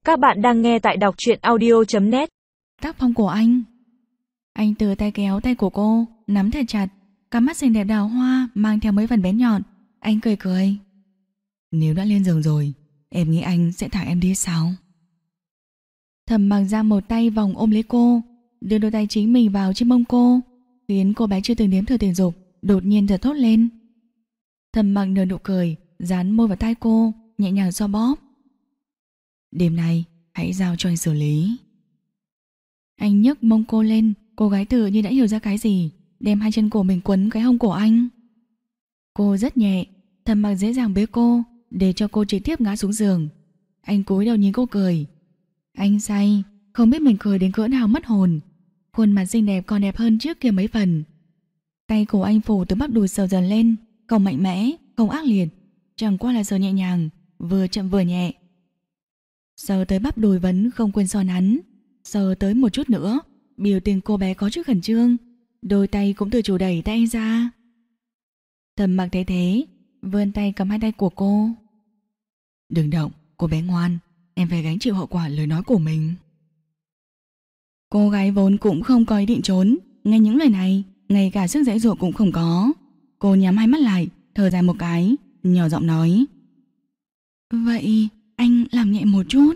Các bạn đang nghe tại đọc truyện audio.net. Tác phong của anh từ tay kéo tay của cô, nắm thật chặt, cặp mắt xinh đẹp đào hoa mang theo mấy phần bén nhọn. Anh cười cười. Nếu đã lên giường rồi, em nghĩ anh sẽ thả em đi sao? Thầm Mặc ra một tay vòng ôm lấy cô, đưa đôi tay chính mình vào trên mông cô, khiến cô bé chưa từng nếm thử tình dục đột nhiên giật thốt lên. Thầm Mặc nở nụ cười, dán môi vào tai cô, nhẹ nhàng xoa bóp. Đêm nay hãy giao cho anh xử lý. Anh nhấc mông cô lên, cô gái tự như đã hiểu ra cái gì, đem hai chân của mình quấn cái hông của anh. Cô rất nhẹ, Thầm Mặc dễ dàng bế cô, để cho cô trực tiếp ngã xuống giường. Anh cúi đầu nhìn cô cười. Anh say, không biết mình cười đến cỡ nào mất hồn. Khuôn mặt xinh đẹp còn đẹp hơn trước kia mấy phần. Tay của anh phủ từ bắp đùi sờ dần lên, không mạnh mẽ, không ác liệt, chẳng qua là sờ nhẹ nhàng, vừa chậm vừa nhẹ. Sờ tới bắp đùi vẫn không quên so nắn, sờ tới một chút nữa, biểu tình cô bé có chút khẩn trương, đôi tay cũng tự chủ đẩy tay anh ra. Thầm Mặc thấy thế, vươn tay cầm hai tay của cô. Đừng động, cô bé ngoan, em phải gánh chịu hậu quả lời nói của mình. Cô gái vốn cũng không có ý định trốn, nghe những lời này, ngay cả sức giãy giụa cũng không có. Cô nhắm hai mắt lại, thở dài một cái, nhỏ giọng nói. Vậy anh làm nhẹ một chút.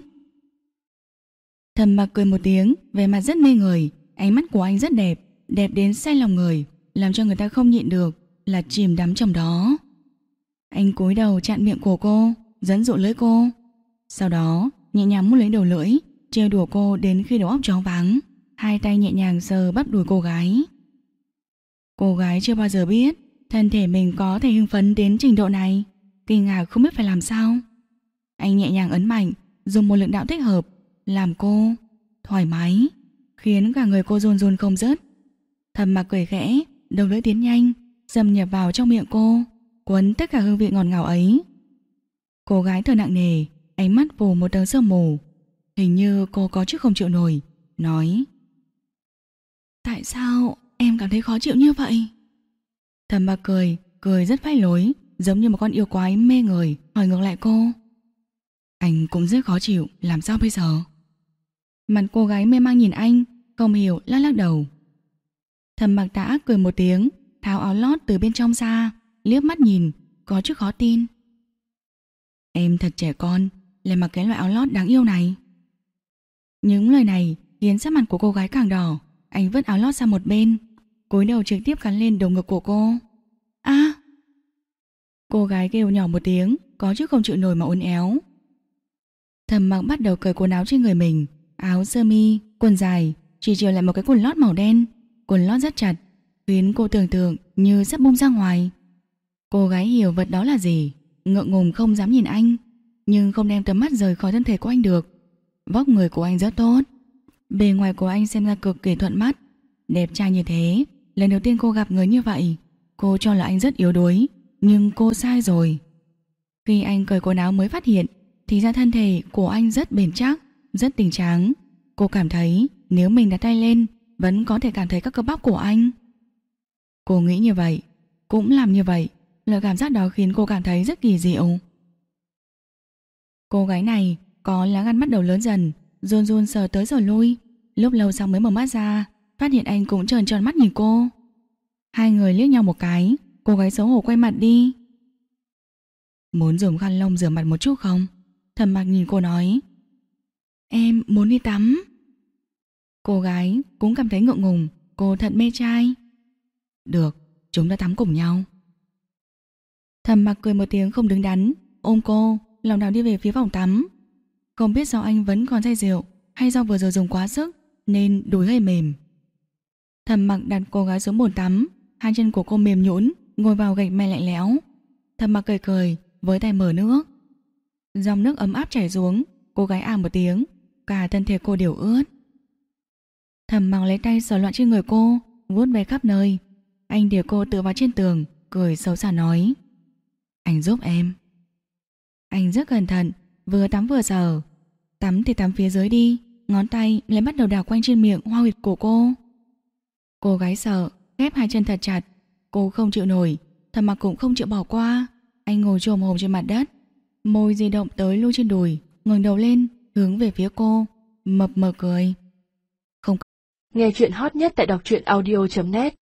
Thầm Mặc cười một tiếng, vẻ mặt rất mê người. Ánh mắt của anh rất đẹp, đẹp đến say lòng người, làm cho người ta không nhịn được là chìm đắm trong đó. Anh cúi đầu chặn miệng của cô, dẫn dụ lưỡi cô, sau đó nhẹ nhàng mút lấy đầu lưỡi, trêu đùa cô đến khi đầu óc choáng váng. Hai tay nhẹ nhàng sờ bắp đùi cô gái. Cô gái chưa bao giờ biết thân thể mình có thể hưng phấn đến trình độ này, kinh ngạc không biết phải làm sao. Anh nhẹ nhàng ấn mạnh, dùng một lực đạo thích hợp, làm cô thoải mái, khiến cả người cô run run không dứt. Thầm Mặc cười khẽ, đầu lưỡi tiến nhanh, xâm nhập vào trong miệng cô, cuốn tất cả hương vị ngọt ngào ấy. Cô gái thở nặng nề, ánh mắt phủ một tầng sương mù. Hình như cô có chút không chịu nổi, nói. Tại sao em cảm thấy khó chịu như vậy? Thầm Mặc cười, cười rất phách lối, giống như một con yêu quái mê người, hỏi ngược lại cô. Anh cũng rất khó chịu, làm sao bây giờ? Mặt cô gái mê mang nhìn anh, không hiểu lắc lắc đầu. Thầm Mặc đã cười một tiếng, tháo áo lót từ bên trong ra, liếc mắt nhìn, có chút khó tin. Em thật trẻ con, lại mặc cái loại áo lót đáng yêu này. Những lời này khiến sắc mặt của cô gái càng đỏ. Anh vứt áo lót sang một bên, cúi đầu trực tiếp cắn lên đầu ngực của cô. A! Cô gái kêu nhỏ một tiếng, có chút không chịu nổi mà uốn éo. Thầm Mặc bắt đầu cởi quần áo trên người mình, áo sơ mi, quần dài, chỉ chừa lại một cái quần lót màu đen. Quần lót rất chặt, khiến cô tưởng tượng như sắp bung ra ngoài. Cô gái hiểu vật đó là gì, ngượng ngùng không dám nhìn anh, nhưng không đem tầm mắt rời khỏi thân thể của anh được. Vóc người của anh rất tốt, bề ngoài của anh xem ra cực kỳ thuận mắt, đẹp trai như thế. Lần đầu tiên cô gặp người như vậy, cô cho là anh rất yếu đuối, nhưng cô sai rồi. Khi anh cởi quần áo mới phát hiện, thì ra thân thể của anh rất bền chắc, rất tinh tráng. Cô cảm thấy nếu mình đặt tay lên, vẫn có thể cảm thấy các cơ bắp của anh. Cô nghĩ như vậy, cũng làm như vậy. Loại cảm giác đó khiến cô cảm thấy rất kỳ diệu. Cô gái này có lá gan bắt đầu lớn dần, run run sờ tới sờ lui. Lúc lâu sau mới mở mắt ra, phát hiện anh cũng tròn tròn mắt nhìn cô. Hai người liếc nhau một cái, cô gái xấu hổ quay mặt đi. Muốn dùng khăn lông rửa mặt một chút không? Thầm Mặc nhìn cô nói. Em muốn đi tắm. Cô gái cũng cảm thấy ngượng ngùng, cô thật mê trai. Được, chúng ta tắm cùng nhau. Thầm Mặc cười một tiếng không đứng đắn, ôm cô, lòng đảo đi về phía phòng tắm. Không biết do anh vẫn còn say rượu, hay do vừa rồi dùng quá sức nên đùi hơi mềm. Thầm Mặc đặt cô gái xuống bồn tắm, hai chân của cô mềm nhũn, ngồi vào gạch men lạnh lẽo. Thầm Mặc cười cười, với tay mở nước. Dòng nước ấm áp chảy xuống, cô gái ào một tiếng, cả thân thể cô đều ướt. Thầm Mặc lấy tay sờ loạn trên người cô, vuốt về khắp nơi. Anh để cô tựa vào trên tường, cười xấu xa nói. Anh giúp em. Anh rất cẩn thận, vừa tắm vừa sờ. Tắm thì tắm phía dưới đi, ngón tay lại bắt đầu đảo quanh trên miệng hoa huyệt của cô. Cô gái sợ, ghép hai chân thật chặt. Cô không chịu nổi, Thầm Mặc cũng không chịu bỏ qua. Anh ngồi chồm hổm trên mặt đất, môi di động tới lui trên đùi, ngẩng đầu lên, hướng về phía cô, mập mờ cười. Nghe chuyện hot nhất tại đọc truyện audio.net